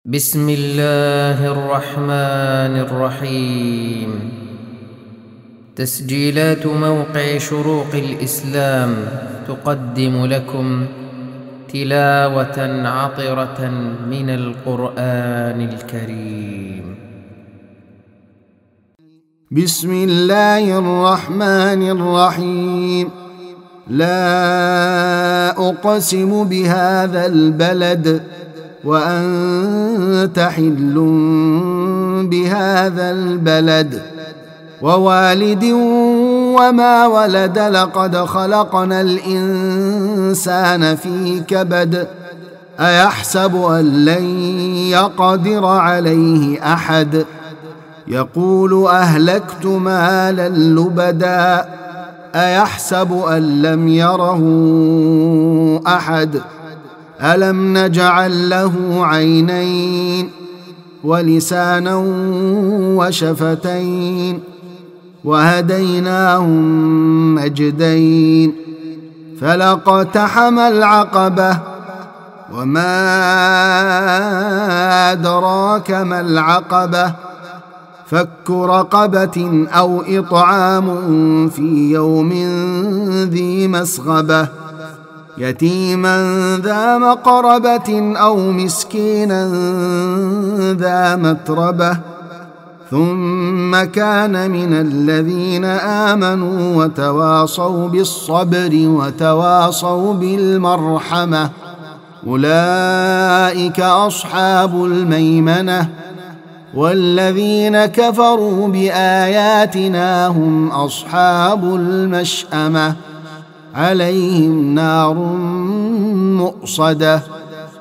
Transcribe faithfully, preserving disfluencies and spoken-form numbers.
بسم الله الرحمن الرحيم. تسجيلات موقع شروق الإسلام تقدم لكم تلاوة عطرة من القرآن الكريم. بسم الله الرحمن الرحيم. لا أقسم بهذا البلد وأنت حل بهذا البلد ووالد وما ولد. لقد خلقنا الإنسان في كبد. أيحسب أن لن يقدر عليه أحد. يقول أهلكت مالا لبدا. أيحسب أن لم يره أحد. ألم نجعل له عينين ولسانا وشفتين وهديناه مجدين. فلاقتحم العقبة وما أدراك ما العقبة. فك رقبة أو إطعام في يوم ذي مسغبة يتيما ذا مقربة أو مسكينا ذا متربة. ثم كان من الذين آمنوا وتواصوا بالصبر وتواصوا بالمرحمة. أولئك أصحاب الميمنة. والذين كفروا بآياتنا هم أصحاب المشأمة. عليهم نار مؤصدة.